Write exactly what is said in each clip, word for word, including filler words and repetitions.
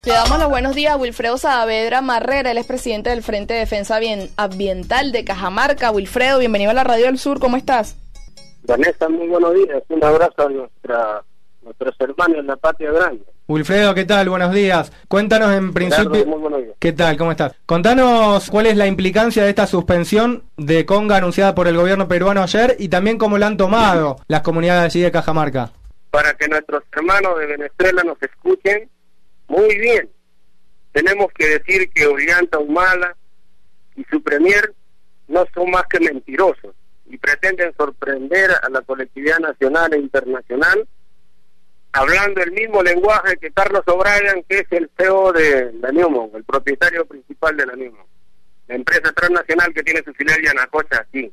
Le damos los buenos días a Wilfredo Saavedra Marrera, él es presidente del Frente de Defensa Ambiental de Cajamarca. Wilfredo, bienvenido a la Radio del Sur, ¿cómo estás? Vanessa, muy buenos días, un abrazo a nuestra, nuestros hermanos en la Patria Grande. Wilfredo, ¿qué tal? Buenos días. Cuéntanos en principio... Gerardo, muy buenos días. ¿Qué tal? ¿Cómo estás? Contanos cuál es la implicancia de esta suspensión de Conga anunciada por el gobierno peruano ayer y también cómo la han tomado las comunidades allí de Cajamarca. Para que nuestros hermanos de Venezuela nos escuchen, muy bien. Tenemos que decir que Ollanta Humala y su premier no son más que mentirosos y pretenden sorprender a la colectividad nacional e internacional hablando el mismo lenguaje que Carlos O'Brien, que es el C E O de la Newmont, el propietario principal de la Newmont, la empresa transnacional que tiene su filial Yanacocha aquí.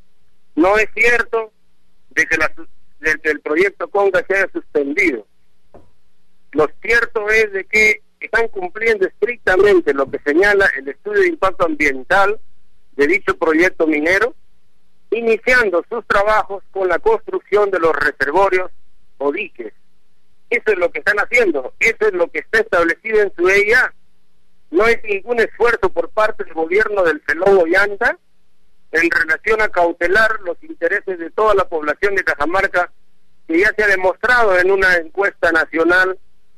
No es cierto de que, la, de que el proyecto Conga se haya suspendido. Lo cierto es de que están cumpliendo estrictamente lo que señala el estudio de impacto ambiental de dicho proyecto minero, iniciando sus trabajos con la construcción de los reservorios o diques. Eso es lo que están haciendo, eso es lo que está establecido en su E I A. No hay ningún esfuerzo por parte del gobierno del Felón Ollanta en relación a cautelar los intereses de toda la población de Cajamarca, que ya se ha demostrado en una encuesta nacional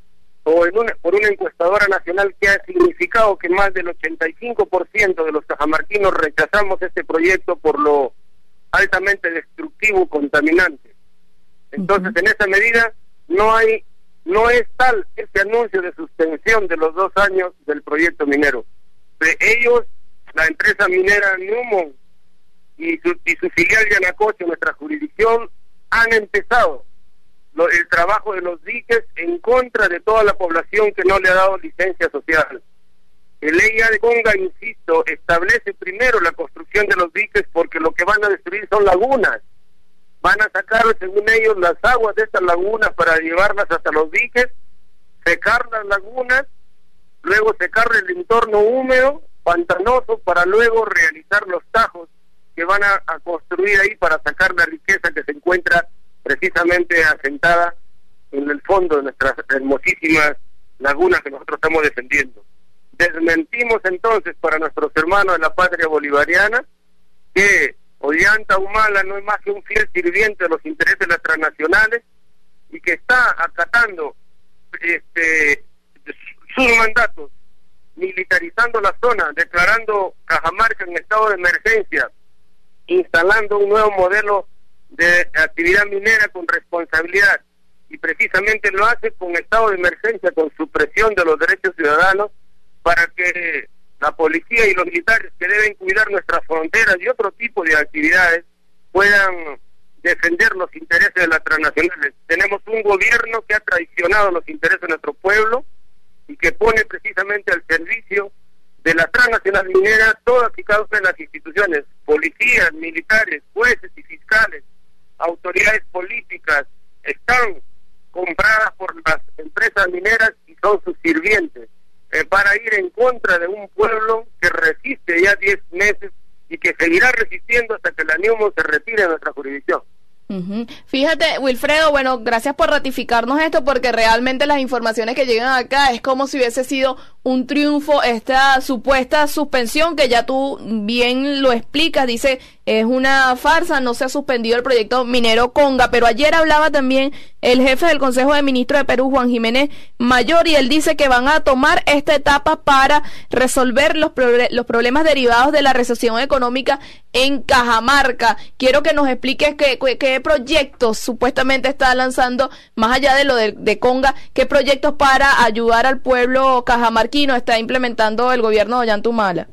o en una, por una encuestadora nacional que ha significado que más del ochenta y cinco por ciento de los cajamarquinos rechazamos este proyecto por lo altamente destructivo, contaminante. Entonces, en esa medida, no hay, no es tal este anuncio de suspensión de los dos años del proyecto minero. De ellos, la empresa minera Newmont y su, y su filial Yanacocha, nuestra jurisdicción, han empezado Lo, el trabajo de los diques en contra de toda la población que no le ha dado licencia social. El E I A de Conga, insisto, establece primero la construcción de los diques porque lo que van a destruir son lagunas. Van a sacar, según ellos, las aguas de estas lagunas para llevarlas hasta los diques, secar las lagunas, luego secar el entorno húmedo, pantanoso, para luego realizar los tajos que van a, a construir ahí para sacar la riqueza que se encuentra precisamente asentada en el fondo de nuestras hermosísimas lagunas que nosotros estamos defendiendo. Desmentimos entonces para nuestros hermanos de la patria bolivariana que Ollanta Humala no es más que un fiel sirviente de los intereses de las transnacionales y que está acatando este sus mandatos, militarizando la zona, declarando Cajamarca en estado de emergencia, instalando un nuevo modelo de actividad minera con responsabilidad, y precisamente lo hace con estado de emergencia, con supresión de los derechos ciudadanos, para que la policía y los militares que deben cuidar nuestras fronteras y otro tipo de actividades puedan defender los intereses de las transnacionales. Tenemos un gobierno que ha traicionado los intereses de nuestro pueblo y que pone precisamente al servicio de la transnacional minera todas y cada una de las instituciones, policías, militares, jueces y fiscales, autoridades políticas, están compradas por las empresas mineras y son sus sirvientes, eh, para ir en contra de un pueblo que resiste ya diez meses y que seguirá resistiendo hasta que la Newmont se retire de nuestra jurisdicción. Uh-huh. Fíjate, Wilfredo, bueno, gracias por ratificarnos esto, porque realmente las informaciones que llegan acá es como si hubiese sido un triunfo esta supuesta suspensión, que ya tú bien lo explicas, dice, es una farsa, no se ha suspendido el proyecto minero Conga, pero ayer hablaba también el jefe del Consejo de Ministros de Perú, Juan Jiménez Mayor, y él dice que van a tomar esta etapa para resolver los, pro los problemas derivados de la recesión económica en Cajamarca. Quiero que nos expliques qué, qué, qué proyectos supuestamente está lanzando, más allá de lo de, de Conga, qué proyectos para ayudar al pueblo cajamarquino está implementando el gobierno de Ollanta Humala.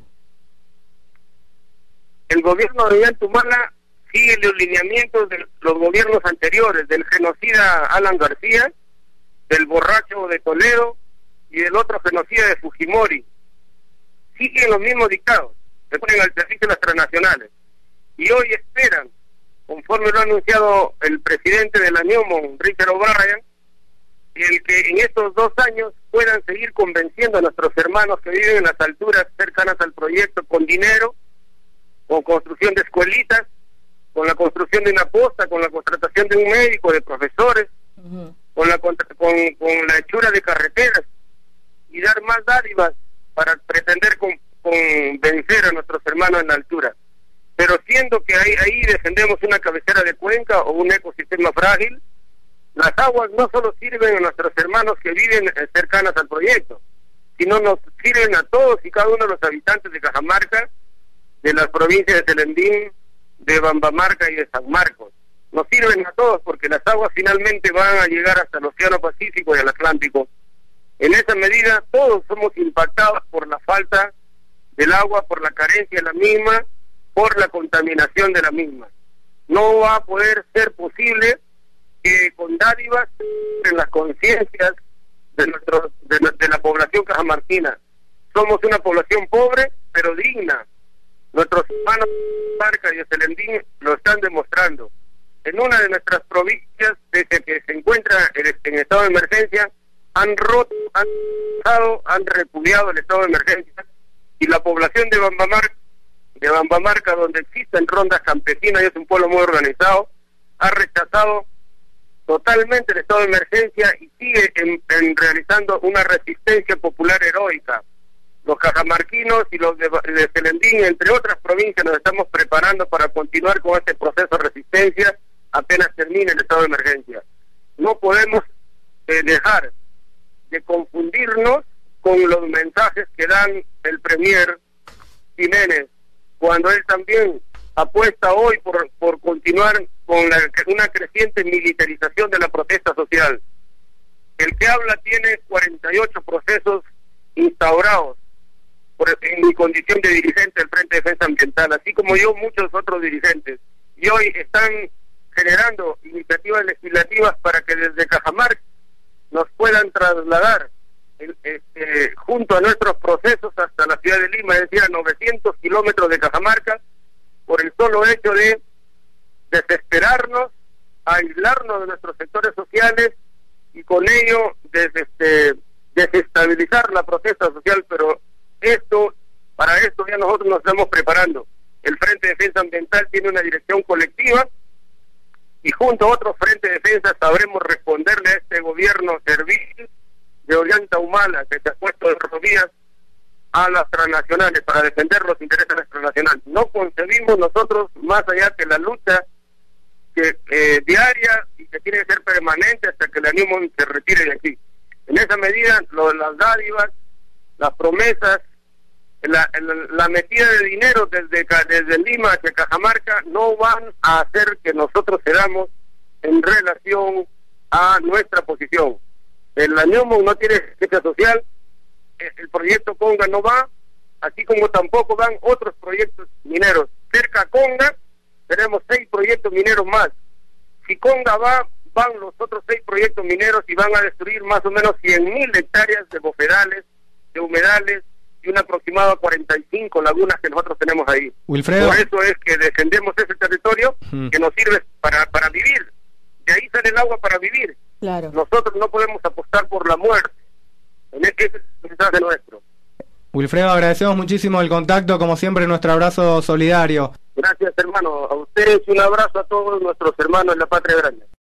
El gobierno de Ollanta Humala sigue los lineamientos de los gobiernos anteriores, del genocida Alan García, del borracho de Toledo y del otro genocida de Fujimori. Siguen los mismos dictados, se ponen al servicio de las transnacionales. Y hoy esperan, conforme lo ha anunciado el presidente de la Newmont, Richard O'Brien, el que en estos dos años puedan seguir convenciendo a nuestros hermanos que viven en las alturas cercanas al proyecto con dinero, con construcción de escuelitas, con la construcción de una posta, con la contratación de un médico, de profesores, uh-huh. con la con, con la hechura de carreteras, y dar más dádivas para pretender con, convencer a nuestros hermanos en la altura. Pero siendo que ahí, ahí defendemos una cabecera de cuenca o un ecosistema frágil, las aguas no solo sirven a nuestros hermanos que viven cercanas al proyecto, sino nos sirven a todos y cada uno de los habitantes de Cajamarca, de las provincias de Selendín, de Bambamarca y de San Marcos. Nos sirven a todos porque las aguas finalmente van a llegar hasta el Océano Pacífico y el Atlántico. En esa medida todos somos impactados por la falta del agua, por la carencia de la misma, por la contaminación de la misma. No va a poder ser posible que con dádivas en las conciencias de, nuestro, de, de la población cajamarquina. Somos una población pobre, pero digna. Nuestros hermanos de Marca y de Selendín lo están demostrando. En una de nuestras provincias, desde que se encuentra en, en estado de emergencia, han roto, han, han repudiado el estado de emergencia, y la población de Bambamarca, de Bambamarca, donde existen rondas campesinas y es un pueblo muy organizado, ha rechazado totalmente el estado de emergencia y sigue en, en realizando una resistencia popular heroica. Los cajamarquinos y los de, de Selendín, entre otras provincias, nos estamos preparando para continuar con este proceso de resistencia apenas termine el estado de emergencia. No podemos eh, dejar de confundirnos con los mensajes que dan el premier Jiménez, cuando él también apuesta hoy por, por continuar con la, una creciente militarización de la protesta social. El que habla tiene cuarenta y ocho procesos instaurados por, en mi condición de dirigente del Frente de Defensa Ambiental, así como yo, muchos otros dirigentes, y hoy están generando iniciativas legislativas para que desde Cajamarca nos puedan trasladar el, este, junto a nuestros procesos hasta la ciudad de Lima, es decir, a novecientos kilómetros de Cajamarca, por el solo hecho de desesperarnos, aislarnos de nuestros sectores sociales y con ello des, este, desestabilizar la protesta social. Pero esto, para esto ya nosotros nos estamos preparando. El Frente de Defensa Ambiental tiene una dirección colectiva y junto a otros Frente de Defensa sabremos responderle a este gobierno servil de Ollanta Humala, que se ha puesto de rodillas a las transnacionales para defender los intereses de las transnacionales. No concebimos nosotros más allá que la lucha que eh, diaria y que tiene que ser permanente hasta que el ánimo se retire de aquí. En esa medida, lo, las dádivas, las promesas, la, la, la metida de dinero desde, desde Lima hacia Cajamarca no van a hacer que nosotros cedamos en relación a nuestra posición. El Añomo no tiene justicia social, el proyecto Conga no va, así como tampoco van otros proyectos mineros. Cerca a Conga tenemos seis proyectos mineros más. Si Conga va, van los otros seis proyectos mineros y van a destruir más o menos cien mil hectáreas de bofedales, de humedales y un aproximado a cuarenta y cinco lagunas que nosotros tenemos ahí. Wilfredo. Por eso es que defendemos ese territorio hmm. que nos sirve para, para vivir. De ahí sale el agua para vivir. Claro. Nosotros no podemos apostar por la muerte. Ese es el mensaje nuestro. Wilfredo, agradecemos muchísimo el contacto, como siempre nuestro abrazo solidario. Gracias, hermano. A ustedes un abrazo a todos nuestros hermanos en la Patria Grande.